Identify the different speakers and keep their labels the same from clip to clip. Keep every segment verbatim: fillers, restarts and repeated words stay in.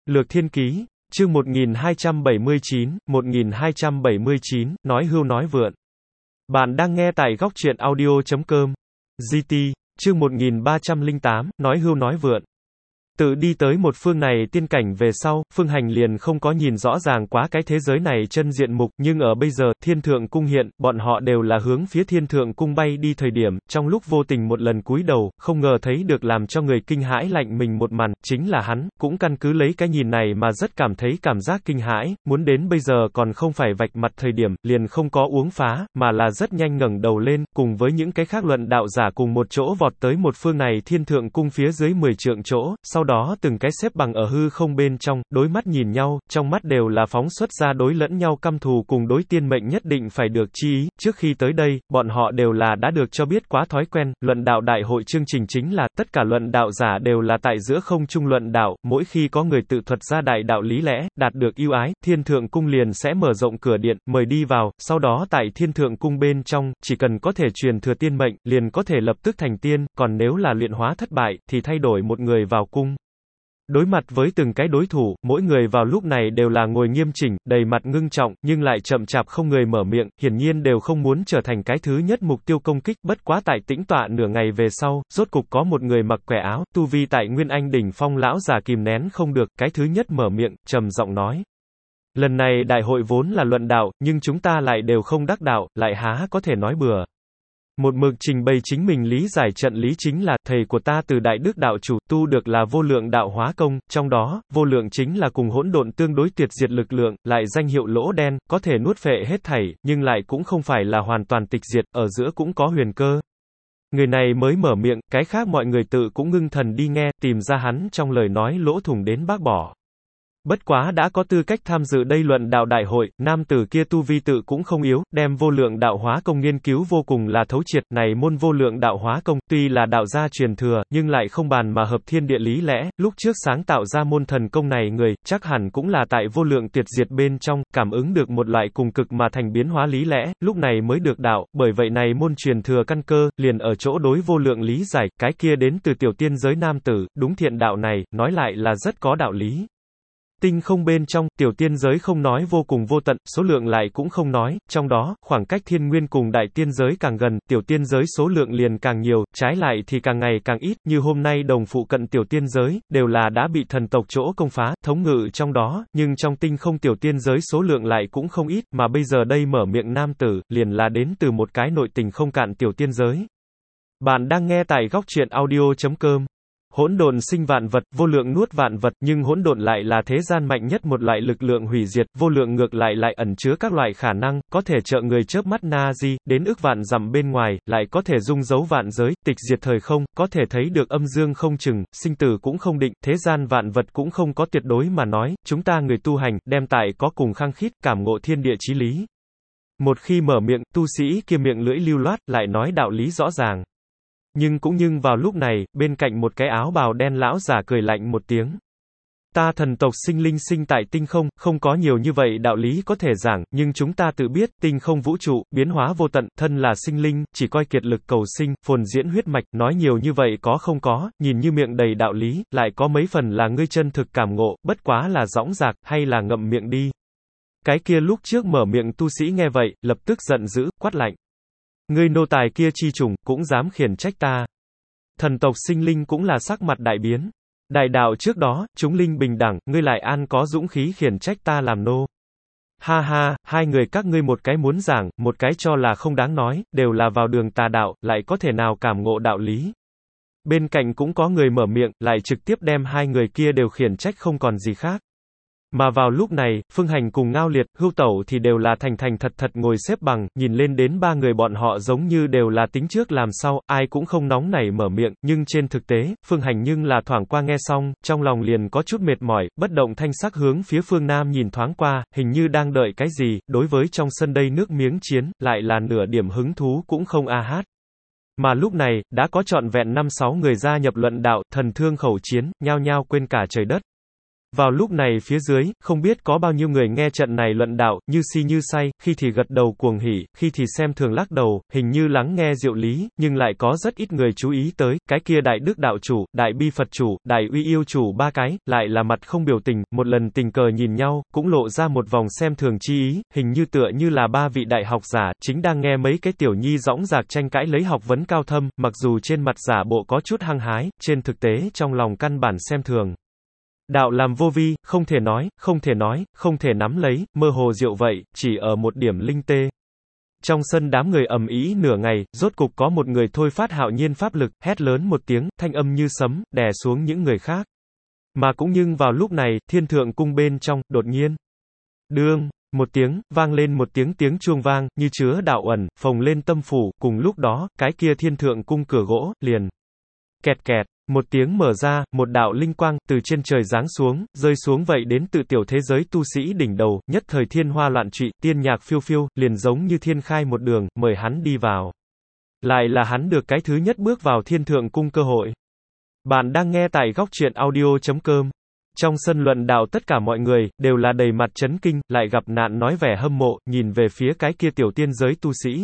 Speaker 1: Lược Thiên Ký, chương một nghìn hai trăm bảy mươi chín, một nghìn hai trăm bảy mươi chín, nói hưu nói vượn. Bạn đang nghe tại góc truyện audio chấm com. giê tê, chương một nghìn ba trăm lẻ tám, nói hưu nói vượn. Tự đi tới một phương này tiên cảnh về sau, Phương Hành liền không có nhìn rõ ràng quá cái thế giới này chân diện mục, nhưng ở bây giờ, Thiên Thượng Cung hiện, bọn họ đều là hướng phía Thiên Thượng Cung bay đi thời điểm, trong lúc vô tình một lần cúi đầu, không ngờ thấy được làm cho người kinh hãi lạnh mình một màn, chính là hắn, cũng căn cứ lấy cái nhìn này mà rất cảm thấy cảm giác kinh hãi, muốn đến bây giờ còn không phải vạch mặt thời điểm, liền không có uống phá, mà là rất nhanh ngẩng đầu lên, cùng với những cái khác luận đạo giả cùng một chỗ vọt tới một phương này Thiên Thượng Cung phía dưới mười trượng chỗ, sau đó đó từng cái xếp bằng ở hư không bên trong, đối mắt nhìn nhau, trong mắt đều là phóng xuất ra đối lẫn nhau căm thù cùng đối tiên mệnh nhất định phải được chi ý. Trước khi tới đây, bọn họ đều là đã được cho biết quá thói quen, luận đạo đại hội chương trình chính là, tất cả luận đạo giả đều là tại giữa không trung luận đạo, mỗi khi có người tự thuật ra đại đạo lý lẽ, đạt được ưu ái, Thiên Thượng Cung liền sẽ mở rộng cửa điện, mời đi vào, sau đó tại Thiên Thượng Cung bên trong, chỉ cần có thể truyền thừa tiên mệnh, liền có thể lập tức thành tiên, còn nếu là luyện hóa thất bại, thì thay đổi một người vào cung. Đối mặt với từng cái đối thủ, mỗi người vào lúc này đều là ngồi nghiêm chỉnh, đầy mặt ngưng trọng, nhưng lại chậm chạp không người mở miệng, hiển nhiên đều không muốn trở thành cái thứ nhất mục tiêu công kích, bất quá tại tĩnh tọa nửa ngày về sau, rốt cục có một người mặc quẻ áo, tu vi tại Nguyên Anh đỉnh phong lão già kìm nén không được, cái thứ nhất mở miệng, trầm giọng nói. Lần này đại hội vốn là luận đạo, nhưng chúng ta lại đều không đắc đạo, lại há có thể nói bừa. Một mực trình bày chính mình lý giải trận lý chính là, thầy của ta từ Đại Đức Đạo Chủ, tu được là vô lượng đạo hóa công, trong đó, vô lượng chính là cùng hỗn độn tương đối tuyệt diệt lực lượng, lại danh hiệu lỗ đen, có thể nuốt phệ hết thảy, nhưng lại cũng không phải là hoàn toàn tịch diệt, ở giữa cũng có huyền cơ. Người này mới mở miệng, cái khác mọi người tự cũng ngưng thần đi nghe, tìm ra hắn trong lời nói lỗ thủng đến bác bỏ. Bất quá đã có tư cách tham dự đây luận đạo đại hội, nam tử kia tu vi tự cũng không yếu, đem vô lượng đạo hóa công nghiên cứu vô cùng là thấu triệt, này môn vô lượng đạo hóa công, tuy là đạo gia truyền thừa, nhưng lại không bàn mà hợp thiên địa lý lẽ, lúc trước sáng tạo ra môn thần công này người, chắc hẳn cũng là tại vô lượng tuyệt diệt bên trong, cảm ứng được một loại cùng cực mà thành biến hóa lý lẽ, lúc này mới được đạo, bởi vậy này môn truyền thừa căn cơ, liền ở chỗ đối vô lượng lý giải, cái kia đến từ tiểu tiên giới nam tử, đúng thiện đạo này, nói lại là rất có đạo lý. Tinh không bên trong, tiểu tiên giới không nói vô cùng vô tận, số lượng lại cũng không nói, trong đó, khoảng cách thiên nguyên cùng đại tiên giới càng gần, tiểu tiên giới số lượng liền càng nhiều, trái lại thì càng ngày càng ít, như hôm nay đồng phụ cận tiểu tiên giới, đều là đã bị thần tộc chỗ công phá, thống ngự trong đó, nhưng trong tinh không tiểu tiên giới số lượng lại cũng không ít, mà bây giờ đây mở miệng nam tử, liền là đến từ một cái nội tình không cạn tiểu tiên giới. Bạn đang nghe tại góc truyện audio chấm com. Hỗn độn sinh vạn vật, vô lượng nuốt vạn vật, nhưng hỗn độn lại là thế gian mạnh nhất một loại lực lượng hủy diệt, vô lượng ngược lại lại ẩn chứa các loại khả năng, có thể trợ người chớp mắt na di, đến ức vạn dặm bên ngoài, lại có thể dung dấu vạn giới, tịch diệt thời không, có thể thấy được âm dương không chừng, sinh tử cũng không định, thế gian vạn vật cũng không có tuyệt đối mà nói, chúng ta người tu hành, đem tại có cùng khăng khít, cảm ngộ thiên địa chí lý. Một khi mở miệng, tu sĩ kia miệng lưỡi lưu loát, lại nói đạo lý rõ ràng. Nhưng cũng nhưng vào lúc này, bên cạnh một cái áo bào đen lão giả cười lạnh một tiếng. Ta thần tộc sinh linh sinh tại tinh không, không có nhiều như vậy đạo lý có thể giảng, nhưng chúng ta tự biết, tinh không vũ trụ, biến hóa vô tận, thân là sinh linh, chỉ coi kiệt lực cầu sinh, phồn diễn huyết mạch, nói nhiều như vậy có không có, nhìn như miệng đầy đạo lý, lại có mấy phần là ngươi chân thực cảm ngộ, bất quá là dõng dạc, hay là ngậm miệng đi. Cái kia lúc trước mở miệng tu sĩ nghe vậy, lập tức giận dữ, quát lạnh. Ngươi nô tài kia chi chủng, cũng dám khiển trách ta. Thần tộc sinh linh cũng là sắc mặt đại biến. Đại đạo trước đó, chúng linh bình đẳng, ngươi lại an có dũng khí khiển trách ta làm nô. Ha ha, hai người các ngươi một cái muốn giảng, một cái cho là không đáng nói, đều là vào đường tà đạo, lại có thể nào cảm ngộ đạo lý. Bên cạnh cũng có người mở miệng, lại trực tiếp đem hai người kia đều khiển trách không còn gì khác. Mà vào lúc này, Phương Hành cùng Ngao Liệt, Hưu Tẩu thì đều là thành thành thật thật ngồi xếp bằng, nhìn lên đến ba người bọn họ giống như đều là tính trước làm sau, ai cũng không nóng nảy mở miệng, nhưng trên thực tế, Phương Hành nhưng là thoảng qua nghe xong, trong lòng liền có chút mệt mỏi, bất động thanh sắc hướng phía phương Nam nhìn thoáng qua, hình như đang đợi cái gì, đối với trong sân đây nước miếng chiến, lại là nửa điểm hứng thú cũng không a hát. Mà lúc này, đã có trọn vẹn năm sáu người gia nhập luận đạo, thần thương khẩu chiến, nhao nhao quên cả trời đất. Vào lúc này phía dưới, không biết có bao nhiêu người nghe trận này luận đạo, như si như say, khi thì gật đầu cuồng hỉ, khi thì xem thường lắc đầu, hình như lắng nghe diệu lý, nhưng lại có rất ít người chú ý tới, cái kia đại đức đạo chủ, đại bi Phật chủ, đại uy yêu chủ ba cái, lại là mặt không biểu tình, một lần tình cờ nhìn nhau, cũng lộ ra một vòng xem thường chi ý, hình như tựa như là ba vị đại học giả, chính đang nghe mấy cái tiểu nhi dõng dạc tranh cãi lấy học vấn cao thâm, mặc dù trên mặt giả bộ có chút hăng hái, trên thực tế trong lòng căn bản xem thường. Đạo làm vô vi, không thể nói, không thể nói, không thể nắm lấy, mơ hồ diệu vậy, chỉ ở một điểm linh tê. Trong sân đám người ầm ĩ nửa ngày, rốt cục có một người thôi phát hạo nhiên pháp lực, hét lớn một tiếng, thanh âm như sấm, đè xuống những người khác. Mà cũng nhưng vào lúc này, thiên thượng cung bên trong, đột nhiên. Đương, một tiếng, vang lên một tiếng tiếng chuông vang, như chứa đạo ẩn, phồng lên tâm phủ, cùng lúc đó, cái kia thiên thượng cung cửa gỗ, liền. Kẹt kẹt. Một tiếng mở ra, một đạo linh quang, từ trên trời giáng xuống, rơi xuống vậy đến tự tiểu thế giới tu sĩ đỉnh đầu, nhất thời thiên hoa loạn trụy, tiên nhạc phiêu phiêu, liền giống như thiên khai một đường, mời hắn đi vào. Lại là hắn được cái thứ nhất bước vào thiên thượng cung cơ hội. Bạn đang nghe tại góc truyện audio chấm com. Trong sân luận đạo tất cả mọi người, đều là đầy mặt chấn kinh, lại gặp nạn nói vẻ hâm mộ, nhìn về phía cái kia tiểu tiên giới tu sĩ.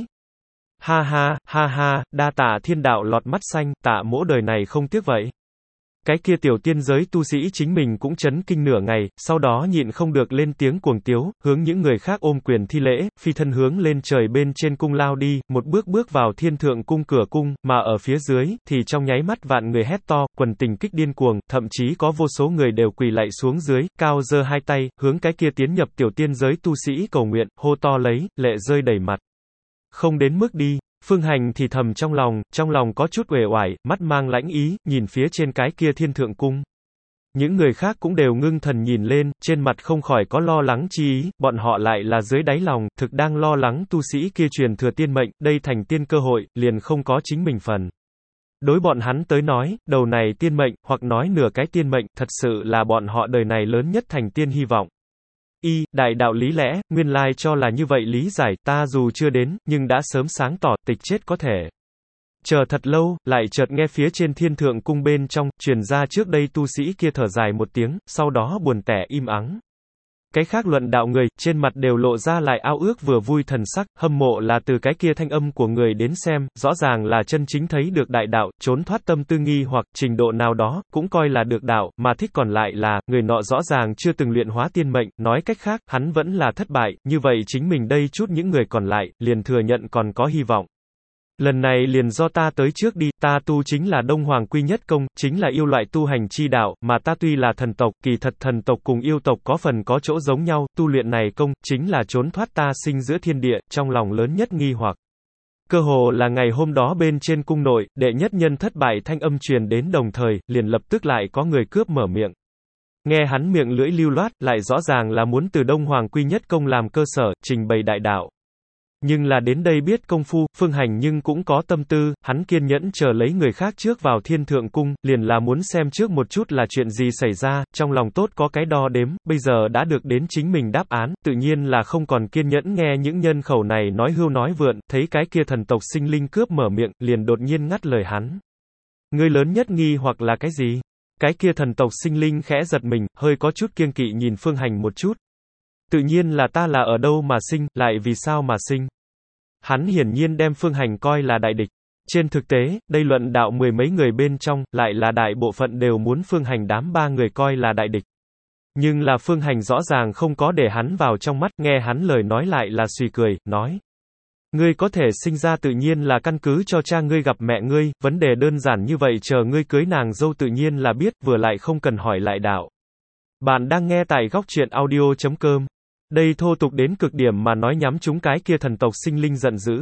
Speaker 1: Ha ha, ha ha, đa tạ thiên đạo lọt mắt xanh, tạ mỗ đời này không tiếc vậy. Cái kia tiểu tiên giới tu sĩ chính mình cũng chấn kinh nửa ngày, sau đó nhịn không được lên tiếng cuồng tiếu, hướng những người khác ôm quyền thi lễ, phi thân hướng lên trời bên trên cung lao đi, một bước bước vào thiên thượng cung cửa cung, mà ở phía dưới, thì trong nháy mắt vạn người hét to, quần tình kích điên cuồng, thậm chí có vô số người đều quỳ lạy xuống dưới, cao giơ hai tay, hướng cái kia tiến nhập tiểu tiên giới tu sĩ cầu nguyện, hô to lấy, lệ rơi đầy mặt. Không đến mức đi. Phương Hành thì thầm trong lòng, trong lòng có chút uể oải, mắt mang lãnh ý, nhìn phía trên cái kia thiên thượng cung. Những người khác cũng đều ngưng thần nhìn lên, trên mặt không khỏi có lo lắng chi ý, bọn họ lại là dưới đáy lòng, thực đang lo lắng tu sĩ kia truyền thừa tiên mệnh, đây thành tiên cơ hội, liền không có chính mình phần. Đối bọn hắn tới nói, đầu này tiên mệnh, hoặc nói nửa cái tiên mệnh, thật sự là bọn họ đời này lớn nhất thành tiên hy vọng. Y, đại đạo lý lẽ, nguyên lai cho là như vậy lý giải, ta dù chưa đến, nhưng đã sớm sáng tỏ, tịch chết có thể. Chờ thật lâu, lại chợt nghe phía trên thiên thượng cung bên trong, truyền ra trước đây tu sĩ kia thở dài một tiếng, sau đó buồn tẻ im ắng. Cái khác luận đạo người, trên mặt đều lộ ra lại ao ước vừa vui thần sắc, hâm mộ là từ cái kia thanh âm của người đến xem, rõ ràng là chân chính thấy được đại đạo, trốn thoát tâm tư nghi hoặc trình độ nào đó, cũng coi là được đạo, mà thích còn lại là, người nọ rõ ràng chưa từng luyện hóa tiên mệnh, nói cách khác, hắn vẫn là thất bại, như vậy chính mình đây chút những người còn lại, liền thừa nhận còn có hy vọng. Lần này liền do ta tới trước đi, ta tu chính là Đông Hoàng Quy Nhất Công, chính là yêu loại tu hành chi đạo, mà ta tuy là thần tộc, kỳ thật thần tộc cùng yêu tộc có phần có chỗ giống nhau, tu luyện này công, chính là trốn thoát ta sinh giữa thiên địa, trong lòng lớn nhất nghi hoặc. Cơ hồ là ngày hôm đó bên trên cung nội, đệ nhất nhân thất bại thanh âm truyền đến đồng thời, liền lập tức lại có người cướp mở miệng. Nghe hắn miệng lưỡi lưu loát, lại rõ ràng là muốn từ Đông Hoàng Quy Nhất Công làm cơ sở, trình bày đại đạo. Nhưng là đến đây biết công phu, Phương Hành nhưng cũng có tâm tư, hắn kiên nhẫn chờ lấy người khác trước vào thiên thượng cung, liền là muốn xem trước một chút là chuyện gì xảy ra, trong lòng tốt có cái đo đếm, bây giờ đã được đến chính mình đáp án, tự nhiên là không còn kiên nhẫn nghe những nhân khẩu này nói hưu nói vượn, thấy cái kia thần tộc sinh linh cướp mở miệng, liền đột nhiên ngắt lời hắn. Ngươi lớn nhất nghi hoặc là cái gì? Cái kia thần tộc sinh linh khẽ giật mình, hơi có chút kiêng kỵ nhìn Phương Hành một chút. Tự nhiên là ta là ở đâu mà sinh, lại vì sao mà sinh. Hắn hiển nhiên đem Phương Hành coi là đại địch. Trên thực tế, đây luận đạo mười mấy người bên trong, lại là đại bộ phận đều muốn Phương Hành đám ba người coi là đại địch. Nhưng là Phương Hành rõ ràng không có để hắn vào trong mắt, nghe hắn lời nói lại là suy cười, nói. Ngươi có thể sinh ra tự nhiên là căn cứ cho cha ngươi gặp mẹ ngươi, vấn đề đơn giản như vậy chờ ngươi cưới nàng dâu tự nhiên là biết, vừa lại không cần hỏi lại đạo. Bạn đang nghe tại góc truyện audio chấm com. Đây thô tục đến cực điểm mà nói nhắm chúng cái kia thần tộc sinh linh giận dữ.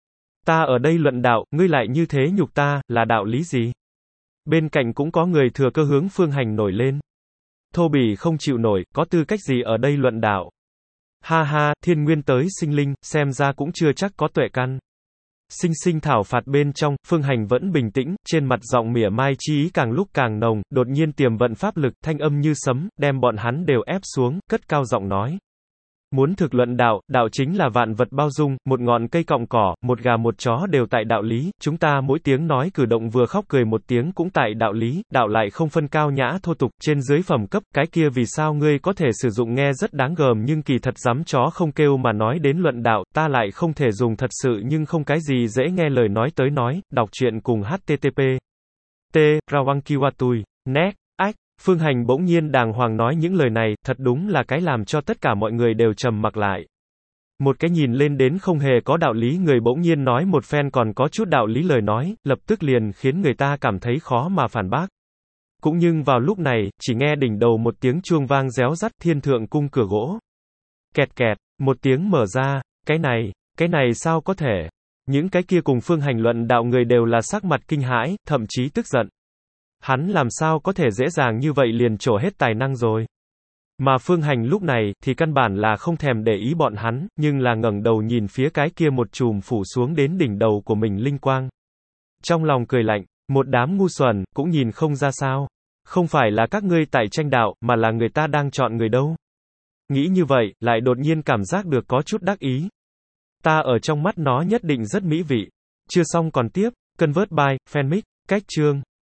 Speaker 1: Ta ở đây luận đạo, ngươi lại như thế nhục ta, là đạo lý gì? Bên cạnh cũng có người thừa cơ hướng Phương Hành nổi lên. Thô bỉ không chịu nổi, có tư cách gì ở đây luận đạo? Ha ha, thiên nguyên tới sinh linh, xem ra cũng chưa chắc có tuệ căn. Sinh sinh thảo phạt bên trong, Phương Hành vẫn bình tĩnh, trên mặt giọng mỉa mai chi ý càng lúc càng nồng, đột nhiên tiềm vận pháp lực, thanh âm như sấm, đem bọn hắn đều ép xuống, cất cao giọng nói. Muốn thực luận đạo, đạo chính là vạn vật bao dung, một ngọn cây cọng cỏ, một gà một chó đều tại đạo lý, chúng ta mỗi tiếng nói cử động vừa khóc cười một tiếng cũng tại đạo lý, đạo lại không phân cao nhã thô tục, trên dưới phẩm cấp, cái kia vì sao ngươi có thể sử dụng nghe rất đáng gờm nhưng kỳ thật dám chó không kêu mà nói đến luận đạo, ta lại không thể dùng thật sự nhưng không cái gì dễ nghe lời nói tới nói, đọc truyện cùng H T T P. T. Rawankiwatui. Net. Ách. Phương Hành bỗng nhiên đàng hoàng nói những lời này, thật đúng là cái làm cho tất cả mọi người đều trầm mặc lại. Một cái nhìn lên đến không hề có đạo lý người bỗng nhiên nói một phen còn có chút đạo lý lời nói, lập tức liền khiến người ta cảm thấy khó mà phản bác. Cũng nhưng vào lúc này, chỉ nghe đỉnh đầu một tiếng chuông vang réo rắt, thiên thượng cung cửa gỗ. Kẹt kẹt, một tiếng mở ra, cái này, cái này sao có thể? Những cái kia cùng Phương Hành luận đạo người đều là sắc mặt kinh hãi, thậm chí tức giận. Hắn làm sao có thể dễ dàng như vậy liền trổ hết tài năng rồi. Mà Phương Hành lúc này, thì căn bản là không thèm để ý bọn hắn, nhưng là ngẩng đầu nhìn phía cái kia một chùm phủ xuống đến đỉnh đầu của mình linh quang. Trong lòng cười lạnh, một đám ngu xuẩn, cũng nhìn không ra sao. Không phải là các ngươi tại tranh đạo, mà là người ta đang chọn người đâu. Nghĩ như vậy, lại đột nhiên cảm giác được có chút đắc ý. Ta ở trong mắt nó nhất định rất mỹ vị. Chưa xong còn tiếp, Convert by, Fanmic, cách chương.